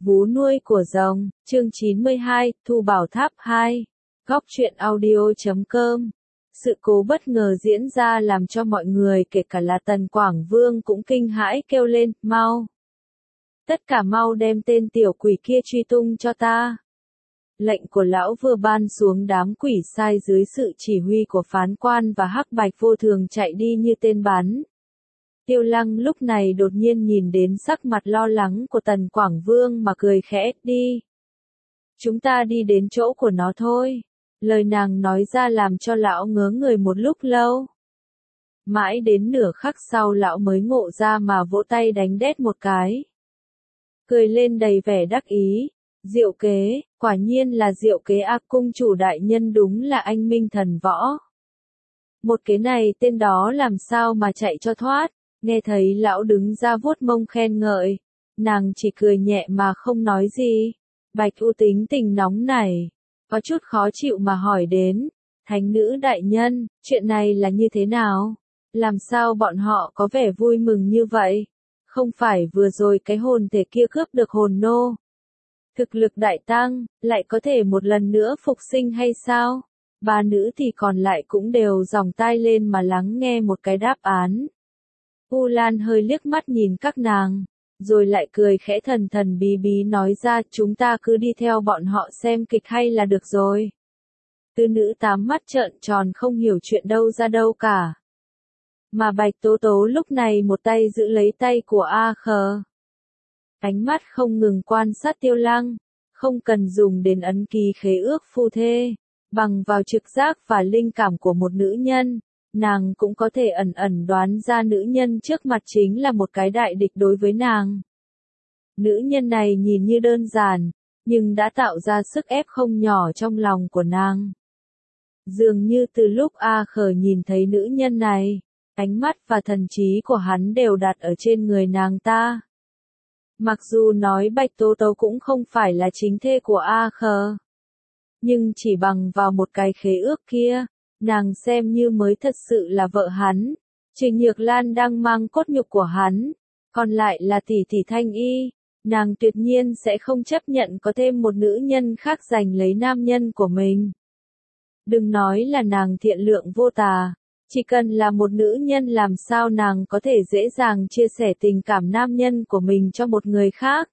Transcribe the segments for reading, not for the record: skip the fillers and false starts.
Vú nuôi của rồng, chương 92, Thu Bảo Tháp 2. Góc truyện audio.com. Sự cố bất ngờ diễn ra làm cho mọi người kể cả là Tần Quảng Vương cũng kinh hãi kêu lên, mau. Tất cả mau đem tên tiểu quỷ kia truy tung cho ta. Lệnh của lão vừa ban xuống, đám quỷ sai dưới sự chỉ huy của phán quan và Hắc Bạch vô thường chạy đi như tên bắn. Tiêu Lăng lúc này đột nhiên nhìn đến sắc mặt lo lắng của Tần Quảng Vương mà cười khẽ, đi. Chúng ta đi đến chỗ của nó thôi. Lời nàng nói ra làm cho lão ngớ người một lúc lâu. Mãi đến nửa khắc sau lão mới ngộ ra mà vỗ tay đánh đét một cái. Cười lên đầy vẻ đắc ý. Diệu kế, quả nhiên là diệu kế a, cung chủ đại nhân đúng là anh minh thần võ. Một kế này tên đó làm sao mà chạy cho thoát. Nghe thấy lão đứng ra vuốt mông khen ngợi, nàng chỉ cười nhẹ mà không nói gì. Bạch U tính tình nóng nảy, có chút khó chịu mà hỏi đến, thánh nữ đại nhân, chuyện này là như thế nào? Làm sao bọn họ có vẻ vui mừng như vậy? Không phải vừa rồi cái hồn thể kia cướp được hồn nô. Thực lực đại tăng, lại có thể một lần nữa phục sinh hay sao? Ba nữ thì còn lại cũng đều dòng tai lên mà lắng nghe một cái đáp án. U Lan hơi liếc mắt nhìn các nàng, rồi lại cười khẽ thần thần bí bí nói ra, chúng ta cứ đi theo bọn họ xem kịch hay là được rồi. Tư nữ tám mắt trợn tròn không hiểu chuyện đâu ra đâu cả. Mà Bạch Tố Tố lúc này một tay giữ lấy tay của A Khờ. Ánh mắt không ngừng quan sát Tiêu Lăng, không cần dùng đến ấn ký khế ước phu thê, bằng vào trực giác và linh cảm của một nữ nhân. Nàng cũng có thể ẩn ẩn đoán ra nữ nhân trước mặt chính là một cái đại địch đối với nàng. Nữ nhân này nhìn như đơn giản, nhưng đã tạo ra sức ép không nhỏ trong lòng của nàng. Dường như từ lúc A Khờ nhìn thấy nữ nhân này, ánh mắt và thần trí của hắn đều đặt ở trên người nàng ta. Mặc dù nói Bạch Tố Tố cũng không phải là chính thê của A Khờ, nhưng chỉ bằng vào một cái khế ước kia, nàng xem như mới thật sự là vợ hắn. Trừ Nhược Lan đang mang cốt nhục của hắn, còn lại là tỷ tỷ Thanh Y, nàng tuyệt nhiên sẽ không chấp nhận có thêm một nữ nhân khác giành lấy nam nhân của mình. Đừng nói là nàng thiện lượng vô tà, chỉ cần là một nữ nhân làm sao nàng có thể dễ dàng chia sẻ tình cảm nam nhân của mình cho một người khác.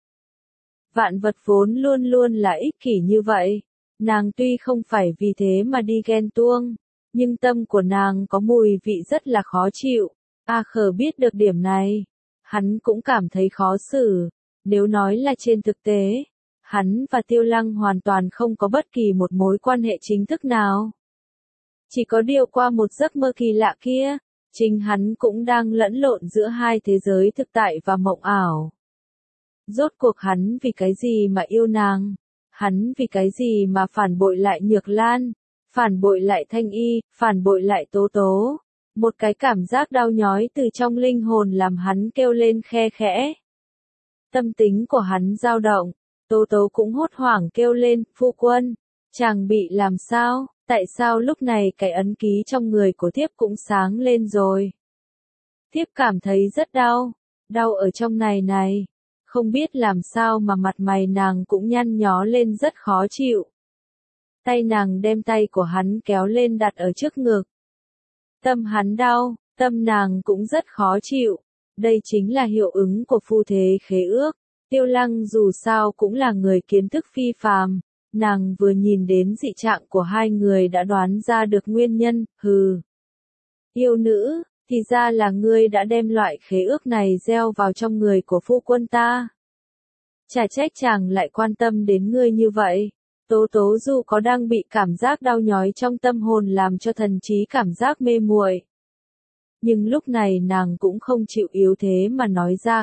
Vạn vật vốn luôn luôn là ích kỷ như vậy, nàng tuy không phải vì thế mà đi ghen tuông, nhưng tâm của nàng có mùi vị rất là khó chịu. A Khờ biết được điểm này, hắn cũng cảm thấy khó xử. Nếu nói là trên thực tế, hắn và Tiêu Lăng hoàn toàn không có bất kỳ một mối quan hệ chính thức nào. Chỉ có điều qua một giấc mơ kỳ lạ kia, chính hắn cũng đang lẫn lộn giữa hai thế giới thực tại và mộng ảo. Rốt cuộc hắn vì cái gì mà yêu nàng? Hắn vì cái gì mà phản bội lại Nhược Lan? Phản bội lại Thanh Y, phản bội lại Tố Tố. Một cái cảm giác đau nhói từ trong linh hồn làm hắn kêu lên khe khẽ. Tâm tính của hắn dao động, Tố Tố cũng hốt hoảng kêu lên, phu quân, chàng bị làm sao, tại sao lúc này cái ấn ký trong người của thiếp cũng sáng lên rồi. Thiếp cảm thấy rất đau, đau ở trong này, không biết làm sao mà mặt mày nàng cũng nhăn nhó lên rất khó chịu. Tay nàng đem tay của hắn kéo lên đặt ở trước ngực. Tâm hắn đau, tâm nàng cũng rất khó chịu. Đây chính là hiệu ứng của phu thê khế ước. Tiêu Lăng dù sao cũng là người kiến thức phi phàm. Nàng vừa nhìn đến dị trạng của hai người đã đoán ra được nguyên nhân, hừ. Yêu nữ, thì ra là ngươi đã đem loại khế ước này gieo vào trong người của phu quân ta. Chả trách chàng lại quan tâm đến ngươi như vậy. Tố Tố dù có đang bị cảm giác đau nhói trong tâm hồn làm cho thần trí cảm giác mê muội, nhưng lúc này nàng cũng không chịu yếu thế mà nói ra,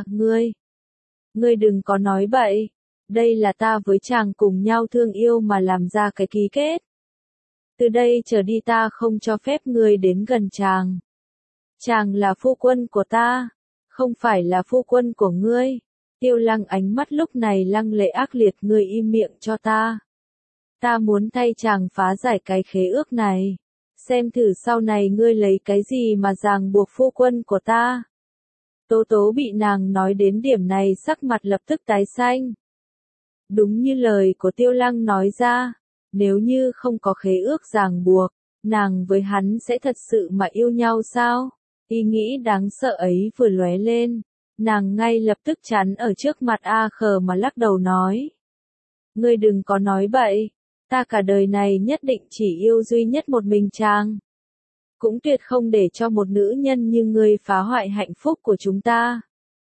ngươi đừng có nói bậy, đây là ta với chàng cùng nhau thương yêu mà làm ra cái ký kết. Từ đây trở đi ta không cho phép ngươi đến gần chàng. Chàng là phu quân của ta, không phải là phu quân của ngươi. Tiêu Lăng ánh mắt lúc này lăng lệ ác liệt, ngươi im miệng cho ta. Ta muốn thay chàng phá giải cái khế ước này. Xem thử sau này ngươi lấy cái gì mà ràng buộc phu quân của ta. Tố Tố bị nàng nói đến điểm này sắc mặt lập tức tái xanh. Đúng như lời của Tiêu Lăng nói ra, nếu như không có khế ước ràng buộc, nàng với hắn sẽ thật sự mà yêu nhau sao? Ý nghĩ đáng sợ ấy vừa lóe lên, nàng ngay lập tức chắn ở trước mặt A Khờ mà lắc đầu nói. Ngươi đừng có nói bậy, ta cả đời này nhất định chỉ yêu duy nhất một mình chàng. Cũng tuyệt không để cho một nữ nhân như ngươi phá hoại hạnh phúc của chúng ta.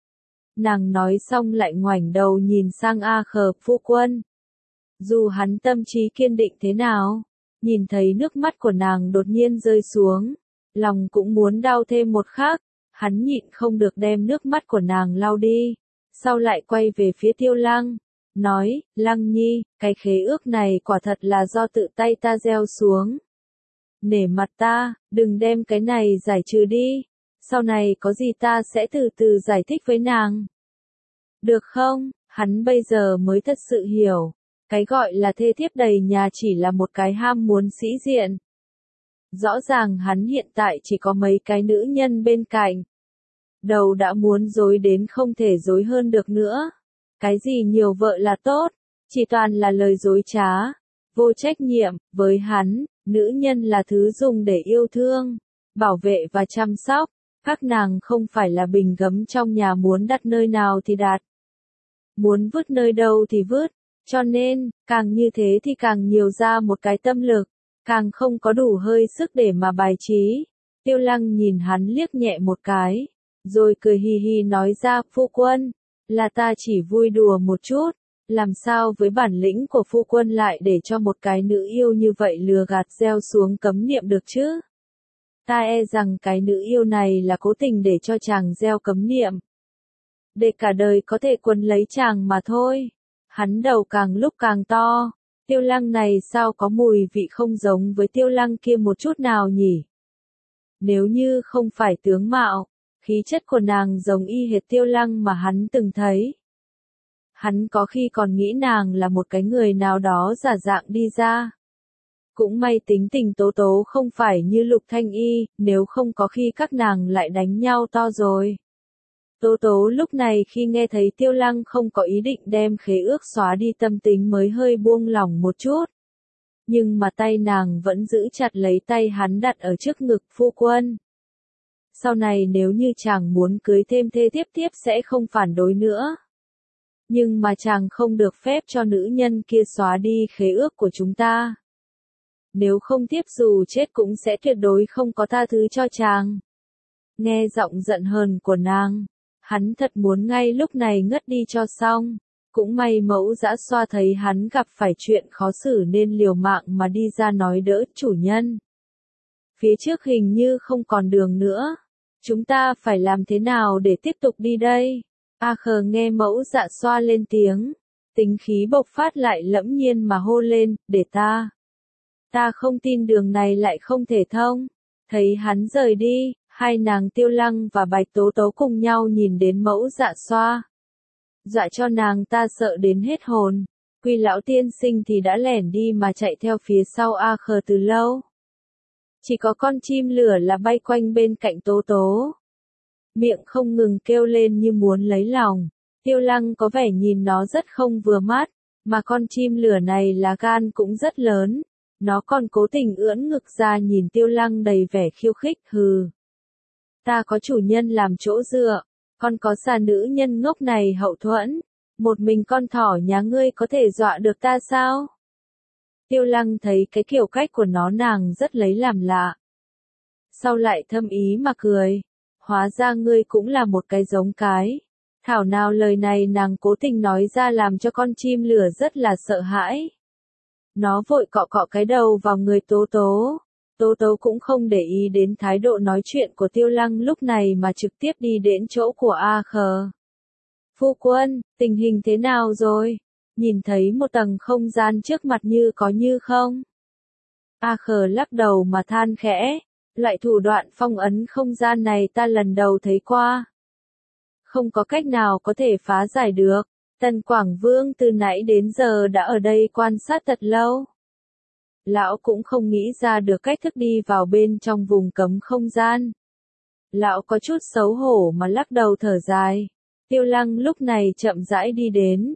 Nàng nói xong lại ngoảnh đầu nhìn sang A Khờ phu quân. Dù hắn tâm trí kiên định thế nào, nhìn thấy nước mắt của nàng đột nhiên rơi xuống, lòng cũng muốn đau thêm một khắc, hắn nhịn không được đem nước mắt của nàng lau đi, sau lại quay về phía Tiêu Lăng, nói, Lăng Nhi, cái khế ước này quả thật là do tự tay ta gieo xuống. Nể mặt ta, đừng đem cái này giải trừ đi, sau này có gì ta sẽ từ từ giải thích với nàng. Được không? Hắn bây giờ mới thật sự hiểu, cái gọi là thê thiếp đầy nhà chỉ là một cái ham muốn sĩ diện. Rõ ràng hắn hiện tại chỉ có mấy cái nữ nhân bên cạnh. Đầu đã muốn dối đến không thể dối hơn được nữa. Cái gì nhiều vợ là tốt, chỉ toàn là lời dối trá, vô trách nhiệm, với hắn, nữ nhân là thứ dùng để yêu thương, bảo vệ và chăm sóc, các nàng không phải là bình gấm trong nhà muốn đặt nơi nào thì đặt. Muốn vứt nơi đâu thì vứt, cho nên, càng như thế thì càng nhiều ra một cái tâm lực, càng không có đủ hơi sức để mà bài trí. Tiêu Lăng nhìn hắn liếc nhẹ một cái, rồi cười hì hì nói ra, phu quân, là ta chỉ vui đùa một chút, làm sao với bản lĩnh của phu quân lại để cho một cái nữ yêu như vậy lừa gạt gieo xuống cấm niệm được chứ? Ta e rằng cái nữ yêu này là cố tình để cho chàng gieo cấm niệm, để cả đời có thể quấn lấy chàng mà thôi. Hắn đầu càng lúc càng to, Tiêu Lăng này sao có mùi vị không giống với Tiêu Lăng kia một chút nào nhỉ? Nếu như không phải tướng mạo, khí chất của nàng giống y hệt Tiêu Lăng mà hắn từng thấy. Hắn có khi còn nghĩ nàng là một cái người nào đó giả dạng đi ra. Cũng may tính tình Tố Tố không phải như Lục Thanh Y, nếu không có khi các nàng lại đánh nhau to rồi. Tố Tố lúc này khi nghe thấy Tiêu Lăng không có ý định đem khế ước xóa đi tâm tính mới hơi buông lỏng một chút. Nhưng mà tay nàng vẫn giữ chặt lấy tay hắn đặt ở trước ngực phu quân. Sau này nếu như chàng muốn cưới thêm thê thiếp tiếp sẽ không phản đối nữa. Nhưng mà chàng không được phép cho nữ nhân kia xóa đi khế ước của chúng ta. Nếu không tiếp dù chết cũng sẽ tuyệt đối không có tha thứ cho chàng. Nghe giọng giận hờn của nàng, hắn thật muốn ngay lúc này ngất đi cho xong. Cũng may Mẫu Dã Xoa thấy hắn gặp phải chuyện khó xử nên liều mạng mà đi ra nói đỡ chủ nhân. Phía trước hình như không còn đường nữa. Chúng ta phải làm thế nào để tiếp tục đi đây? A Khờ nghe Mẫu Dạ Xoa lên tiếng, tính khí bộc phát lại lẫm nhiên mà hô lên, để ta. Ta không tin đường này lại không thể thông. Thấy hắn rời đi, hai nàng Tiêu Lăng và Bạch Tố Tố cùng nhau nhìn đến Mẫu Dạ Xoa. Dọa cho nàng ta sợ đến hết hồn. Quy lão tiên sinh thì đã lẻn đi mà chạy theo phía sau A Khờ từ lâu. Chỉ có con chim lửa là bay quanh bên cạnh Tố Tố. Miệng không ngừng kêu lên như muốn lấy lòng. Tiêu Lăng có vẻ nhìn nó rất không vừa mắt, mà con chim lửa này là gan cũng rất lớn. Nó còn cố tình ưỡn ngực ra nhìn Tiêu Lăng đầy vẻ khiêu khích, hừ. Ta có chủ nhân làm chỗ dựa, con có xà nữ nhân ngốc này hậu thuẫn. Một mình con thỏ nhà ngươi có thể dọa được ta sao? Tiêu Lăng thấy cái kiểu cách của nó nàng rất lấy làm lạ. Sau lại thâm ý mà cười. Hóa ra ngươi cũng là một cái giống cái. Thảo nào lời này nàng cố tình nói ra làm cho con chim lửa rất là sợ hãi. Nó vội cọ cọ cái đầu vào người Tố Tố. Tố Tố cũng không để ý đến thái độ nói chuyện của Tiêu Lăng lúc này mà trực tiếp đi đến chỗ của A Khờ. Phu quân, tình hình thế nào rồi? Nhìn thấy một tầng không gian trước mặt như có như không? A Khờ lắc đầu mà than khẽ. Loại thủ đoạn phong ấn không gian này ta lần đầu thấy qua. Không có cách nào có thể phá giải được. Tần Quảng Vương từ nãy đến giờ đã ở đây quan sát thật lâu. Lão cũng không nghĩ ra được cách thức đi vào bên trong vùng cấm không gian. Lão có chút xấu hổ mà lắc đầu thở dài. Tiêu Lăng lúc này chậm rãi đi đến.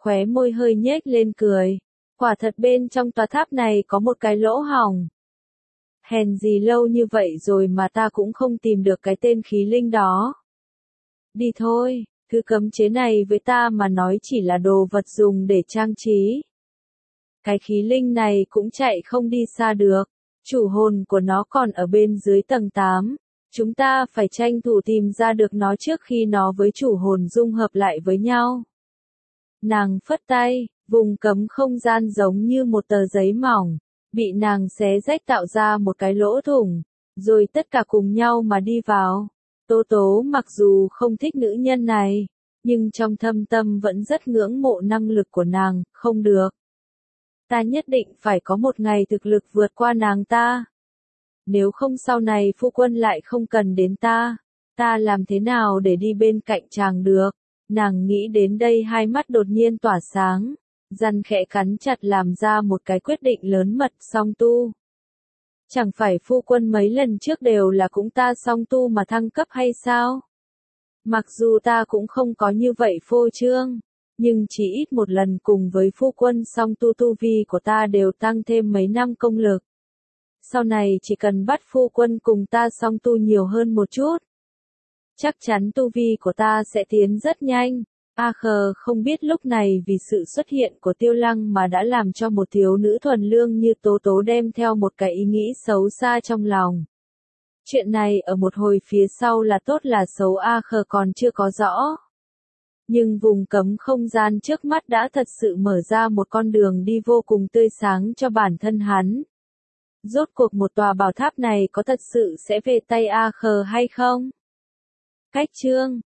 khóe môi hơi nhếch lên cười. Quả thật bên trong tòa tháp này có một cái lỗ hổng. Hèn gì lâu như vậy rồi mà ta cũng không tìm được cái tên khí linh đó. Đi thôi, thứ cấm chế này với ta mà nói chỉ là đồ vật dùng để trang trí. Cái khí linh này cũng chạy không đi xa được. Chủ hồn của nó còn ở bên dưới tầng 8. Chúng ta phải tranh thủ tìm ra được nó trước khi nó với chủ hồn dung hợp lại với nhau. Nàng phất tay, vùng cấm không gian giống như một tờ giấy mỏng, bị nàng xé rách tạo ra một cái lỗ thủng, rồi tất cả cùng nhau mà đi vào. Tố Tố mặc dù không thích nữ nhân này, nhưng trong thâm tâm vẫn rất ngưỡng mộ năng lực của nàng, không được. Ta nhất định phải có một ngày thực lực vượt qua nàng ta. Nếu không sau này phu quân lại không cần đến ta làm thế nào để đi bên cạnh chàng được? Nàng nghĩ đến đây hai mắt đột nhiên tỏa sáng, răng khẽ cắn chặt làm ra một cái quyết định lớn mật song tu. Chẳng phải phu quân mấy lần trước đều là cũng ta song tu mà thăng cấp hay sao? Mặc dù ta cũng không có như vậy phô trương, nhưng chỉ ít một lần cùng với phu quân song tu vi của ta đều tăng thêm mấy năm công lực. Sau này chỉ cần bắt phu quân cùng ta song tu nhiều hơn một chút, chắc chắn tu vi của ta sẽ tiến rất nhanh. A khờ không biết lúc này vì sự xuất hiện của Tiêu Lăng mà đã làm cho một thiếu nữ thuần lương như Tố Tố đem theo một cái ý nghĩ xấu xa trong lòng. Chuyện này ở một hồi phía sau là tốt là xấu A khờ còn chưa có rõ. Nhưng vùng cấm không gian trước mắt đã thật sự mở ra một con đường đi vô cùng tươi sáng cho bản thân hắn. Rốt cuộc một tòa bảo tháp này có thật sự sẽ về tay A khờ hay không? Cách chương